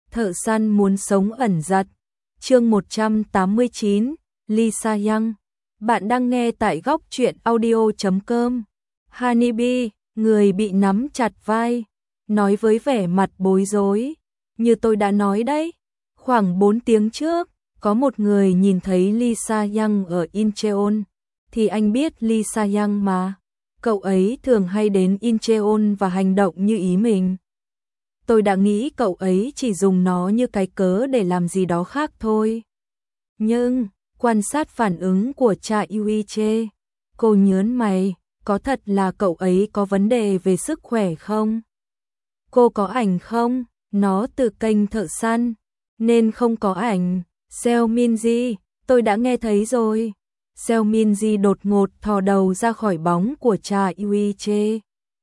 Thợ săn muốn sống ẩn giật. Chương 189, Lisa Young. Bạn đang nghe tại góc truyện audio.com. Honeybee, người bị nắm chặt vai, nói với vẻ mặt bối rối. Như tôi đã nói đấy, khoảng 4 tiếng trước, có một người nhìn thấy Lisa Young ở Incheon. Thì anh biết Lisa Young mà. Cậu ấy thường hay đến Incheon và hành động như ý mình. Tôi đã nghĩ cậu ấy chỉ dùng nó như cái cớ để làm gì đó khác thôi. Nhưng, quan sát phản ứng của cha Yuiche, cô nhớn mày, có thật là cậu ấy có vấn đề về sức khỏe không? Cô có ảnh không? Nó từ kênh thợ săn, nên không có ảnh. Seo Minji, tôi đã nghe thấy rồi. Seo Minji đột ngột thò đầu ra khỏi bóng của cha Yuiche.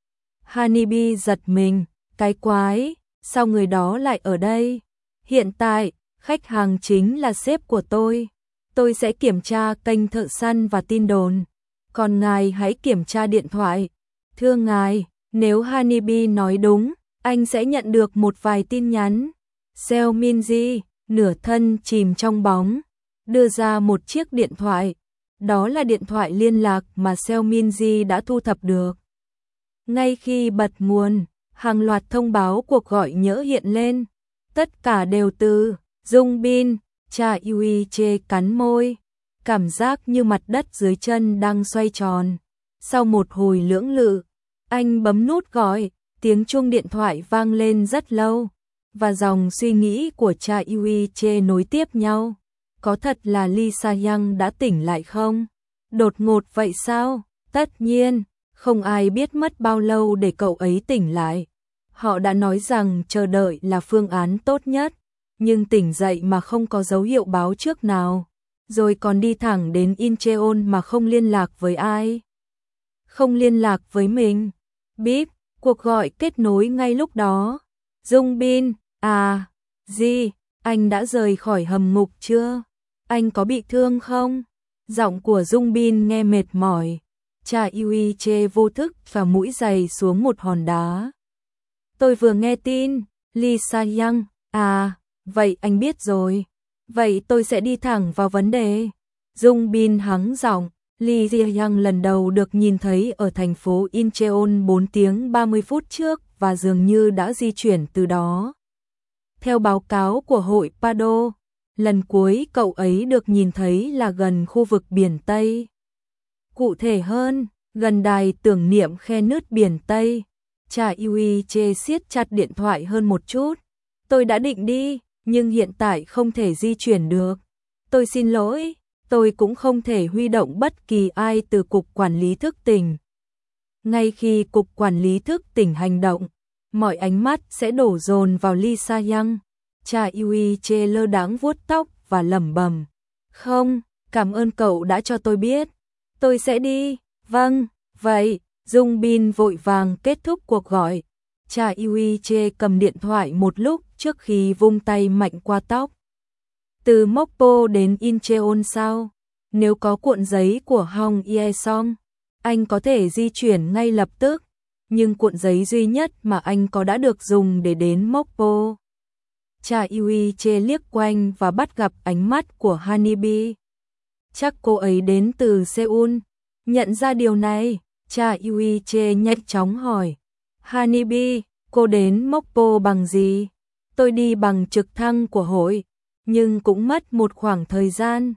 Honeybee giật mình, cái quái, sao người đó lại ở đây? Hiện tại, khách hàng chính là sếp của tôi. Tôi sẽ kiểm tra kênh thợ săn và tin đồn. Còn ngài hãy kiểm tra điện thoại. Thưa ngài, nếu Honeybee nói đúng, anh sẽ nhận được một vài tin nhắn. Seo Minji, nửa thân chìm trong bóng, đưa ra một chiếc điện thoại. Đó là điện thoại liên lạc mà Seo Minji đã thu thập được. Ngay khi bật nguồn, hàng loạt thông báo cuộc gọi nhỡ hiện lên. Tất cả đều từ Jung Bin. Cha Yuiche cắn môi, cảm giác như mặt đất dưới chân đang xoay tròn. Sau một hồi lưỡng lự, anh bấm nút gọi, tiếng chuông điện thoại vang lên rất lâu, và dòng suy nghĩ của cha Yuiche nối tiếp nhau. Có thật là Lisa Young đã tỉnh lại không? Đột ngột vậy sao? Tất nhiên, không ai biết mất bao lâu để cậu ấy tỉnh lại. Họ đã nói rằng chờ đợi là phương án tốt nhất. Nhưng tỉnh dậy mà không có dấu hiệu báo trước nào, rồi còn đi thẳng đến Incheon mà không liên lạc với ai. Không liên lạc với mình. Bíp, cuộc gọi kết nối ngay lúc đó. Jung Bin, gì, anh đã rời khỏi hầm ngục chưa? Anh có bị thương không? Giọng của Jung Bin nghe mệt mỏi. Cha Yuiche vô thức và mũi giày xuống một hòn đá. Tôi vừa nghe tin, Lisa Young, vậy anh biết rồi. Vậy tôi sẽ đi thẳng vào vấn đề. Jung Bin hắng giọng. Lisa Young lần đầu được nhìn thấy ở thành phố Incheon 4 tiếng 30 phút trước và dường như đã di chuyển từ đó. Theo báo cáo của hội Pado, lần cuối cậu ấy được nhìn thấy là gần khu vực biển Tây. Cụ thể hơn, gần đài tưởng niệm khe nứt biển Tây. Cha Yuiche siết chặt điện thoại hơn một chút. Tôi đã định đi, nhưng hiện tại không thể di chuyển được. Tôi xin lỗi, tôi cũng không thể huy động bất kỳ ai từ Cục Quản lý Thức tỉnh. Ngay khi Cục Quản lý Thức tỉnh hành động, mọi ánh mắt sẽ đổ dồn vào Lisa Young. Cha Yuiche lơ đãng vuốt tóc và lẩm bẩm. Không, cảm ơn cậu đã cho tôi biết. Tôi sẽ đi, vâng, vậy. Jung Bin vội vàng kết thúc cuộc gọi. Cha Yuiche cầm điện thoại một lúc trước khi vung tay mạnh qua tóc. Từ Mokpo đến Incheon sao? Nếu có cuộn giấy của Hong Ye-song, anh có thể di chuyển ngay lập tức. Nhưng cuộn giấy duy nhất mà anh có đã được dùng để đến Mokpo. Cha Yuiche liếc quanh và bắt gặp ánh mắt của Honeybee. Chắc cô ấy đến từ Seoul. Nhận ra điều này, cha Yuiche nhanh chóng hỏi. Honeybee, cô đến Mokpo bằng gì? Tôi đi bằng trực thăng của hội, nhưng cũng mất một khoảng thời gian.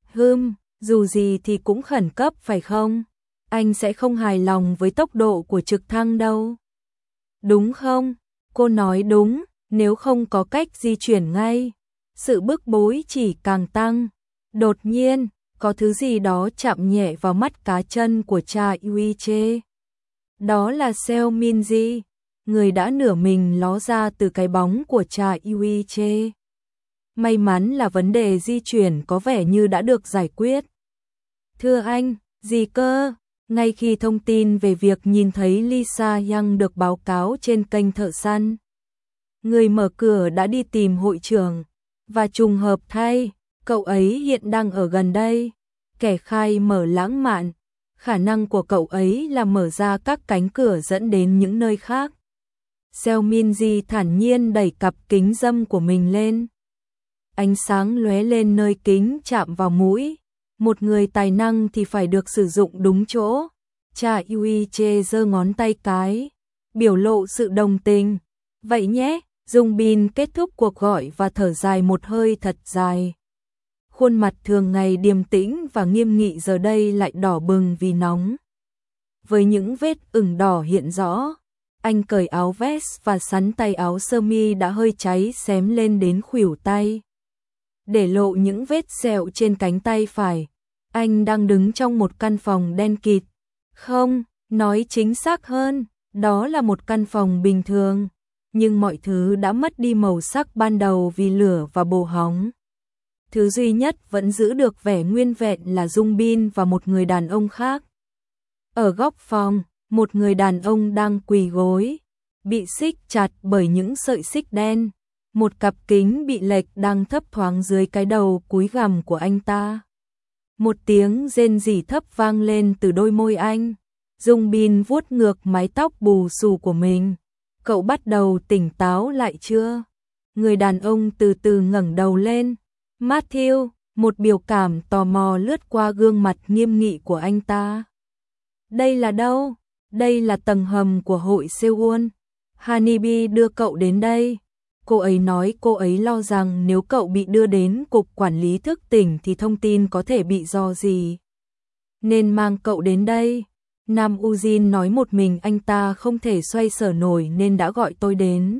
Dù gì thì cũng khẩn cấp phải không? Anh sẽ không hài lòng với tốc độ của trực thăng đâu. Đúng không? Cô nói đúng, nếu không có cách di chuyển ngay, sự bức bối chỉ càng tăng. Đột nhiên, có thứ gì đó chạm nhẹ vào mắt cá chân của cha Yuiche. Đó là Seo Minji, người đã nửa mình ló ra từ cái bóng của cha Yuiche. May mắn là vấn đề di chuyển có vẻ như đã được giải quyết. Thưa anh, gì cơ? Ngay khi thông tin về việc nhìn thấy Lisa Young được báo cáo trên kênh thợ săn, người mở cửa đã đi tìm hội trưởng, và trùng hợp thay, cậu ấy hiện đang ở gần đây. Kẻ khai mở lãng mạn, khả năng của cậu ấy là mở ra các cánh cửa dẫn đến những nơi khác. Seo Minji thản nhiên đẩy cặp kính râm của mình lên. Ánh sáng lóe lên nơi kính chạm vào mũi. Một người tài năng thì phải được sử dụng đúng chỗ. Cha Yui Che giơ ngón tay cái, biểu lộ sự đồng tình. Vậy nhé, Dung Bin kết thúc cuộc gọi và thở dài một hơi thật dài. Khuôn mặt thường ngày điềm tĩnh và nghiêm nghị giờ đây lại đỏ bừng vì nóng. Với những vết ửng đỏ hiện rõ, anh cởi áo vest và sắn tay áo sơ mi đã hơi cháy xém lên đến khuỷu tay, để lộ những vết sẹo trên cánh tay phải. Anh đang đứng trong một căn phòng đen kịt. Không, nói chính xác hơn, đó là một căn phòng bình thường, nhưng mọi thứ đã mất đi màu sắc ban đầu vì lửa và bồ hóng. Thứ duy nhất vẫn giữ được vẻ nguyên vẹn là Dung Bin và một người đàn ông khác. Ở góc phòng, một người đàn ông đang quỳ gối, bị xích chặt bởi những sợi xích đen. Một cặp kính bị lệch đang thấp thoáng dưới cái đầu cúi gằm của anh ta. Một tiếng rên rỉ thấp vang lên từ đôi môi anh. Dung Bin vuốt ngược mái tóc bù xù của mình. Cậu bắt đầu tỉnh táo lại chưa? Người đàn ông từ từ ngẩng đầu lên. Matthew, một biểu cảm tò mò lướt qua gương mặt nghiêm nghị của anh ta. Đây là đâu? Đây là tầng hầm của hội Seowon. Hanibi đưa cậu đến đây. Cô ấy nói cô ấy lo rằng nếu cậu bị đưa đến cục quản lý thức tỉnh thì thông tin có thể bị rò rỉ, nên mang cậu đến đây. Nam Ujin nói một mình anh ta không thể xoay sở nổi nên đã gọi tôi đến.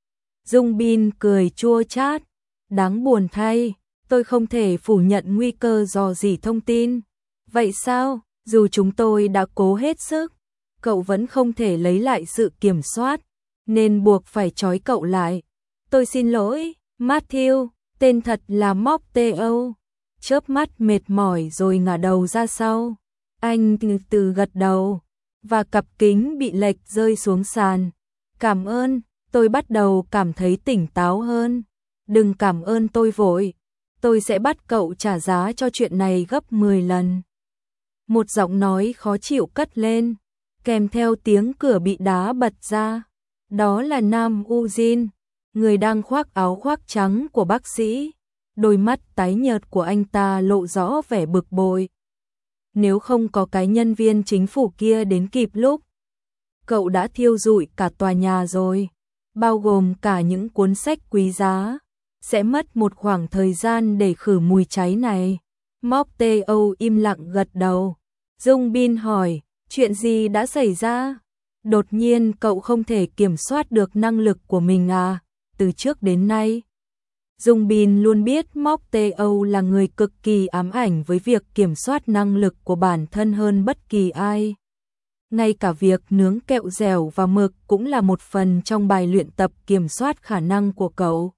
Dung Bin cười chua chát. Đáng buồn thay, tôi không thể phủ nhận nguy cơ rò rỉ thông tin. Vậy sao, dù chúng tôi đã cố hết sức, cậu vẫn không thể lấy lại sự kiểm soát, nên buộc phải trói cậu lại. Tôi xin lỗi, Matthew, tên thật là Mokteo. Chớp mắt mệt mỏi rồi ngả đầu ra sau. Anh từ gật đầu, và cặp kính bị lệch rơi xuống sàn. Cảm ơn, tôi bắt đầu cảm thấy tỉnh táo hơn. Đừng cảm ơn tôi vội, tôi sẽ bắt cậu trả giá cho chuyện này gấp 10 lần. Một giọng nói khó chịu cất lên, kèm theo tiếng cửa bị đá bật ra. Đó là Nam Ujin, người đang khoác áo khoác trắng của bác sĩ. Đôi mắt tái nhợt của anh ta lộ rõ vẻ bực bội. Nếu không có cái nhân viên chính phủ kia đến kịp lúc, cậu đã thiêu rụi cả tòa nhà rồi, bao gồm cả những cuốn sách quý giá. Sẽ mất một khoảng thời gian để khử mùi cháy này. Mokteo im lặng gật đầu. Dung Bin hỏi, chuyện gì đã xảy ra? Đột nhiên cậu không thể kiểm soát được năng lực của mình à? Từ trước đến nay, Dung Bin luôn biết Mokteo là người cực kỳ ám ảnh với việc kiểm soát năng lực của bản thân hơn bất kỳ ai. Ngay cả việc nướng kẹo dẻo và mực cũng là một phần trong bài luyện tập kiểm soát khả năng của cậu.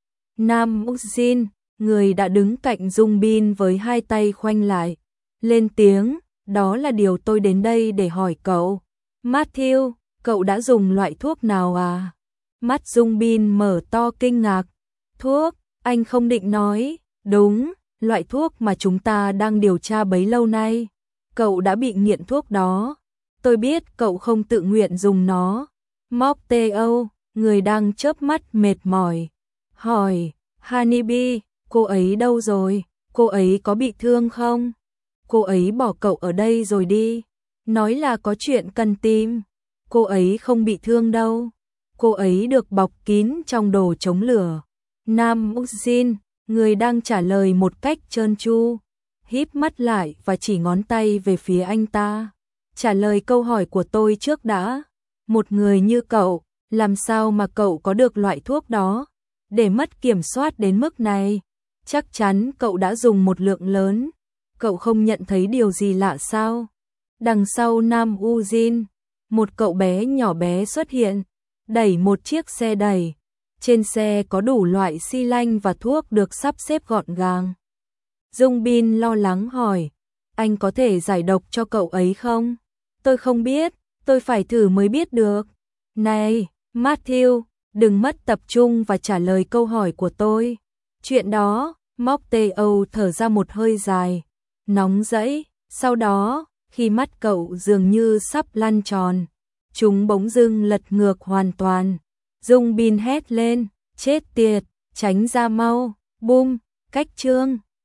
Nam Ujin, người đã đứng cạnh Dung Bin với hai tay khoanh lại, lên tiếng, đó là điều tôi đến đây để hỏi cậu. Matthew, cậu đã dùng loại thuốc nào à? Mắt Dung Bin mở to kinh ngạc. Thuốc, anh không định nói. Đúng, loại thuốc mà chúng ta đang điều tra bấy lâu nay. Cậu đã bị nghiện thuốc đó. Tôi biết cậu không tự nguyện dùng nó. Mokteo, người đang chớp mắt mệt mỏi, hỏi, Hanibi, cô ấy đâu rồi? Cô ấy có bị thương không? Cô ấy bỏ cậu ở đây rồi đi. Nói là có chuyện cần tìm. Cô ấy không bị thương đâu. Cô ấy được bọc kín trong đồ chống lửa. Nam Ujin, người đang trả lời một cách trơn tru, híp mắt lại và chỉ ngón tay về phía anh ta. Trả lời câu hỏi của tôi trước đã. Một người như cậu, làm sao mà cậu có được loại thuốc đó? Để mất kiểm soát đến mức này, chắc chắn cậu đã dùng một lượng lớn. Cậu không nhận thấy điều gì lạ sao? Đằng sau Nam Ujin, một cậu bé nhỏ bé xuất hiện, đẩy một chiếc xe đẩy. Trên xe có đủ loại xi lanh và thuốc được sắp xếp gọn gàng. Dung Bin lo lắng hỏi, anh có thể giải độc cho cậu ấy không? Tôi không biết, tôi phải thử mới biết được. Này, Matthew, đừng mất tập trung và trả lời câu hỏi của tôi. Chuyện đó, Mokteo thở ra một hơi dài, nóng rẫy. Sau đó, khi mắt cậu dường như sắp lăn tròn, chúng bỗng dưng lật ngược hoàn toàn. Dung Bin hét lên, chết tiệt, tránh ra mau, bum, cách chương.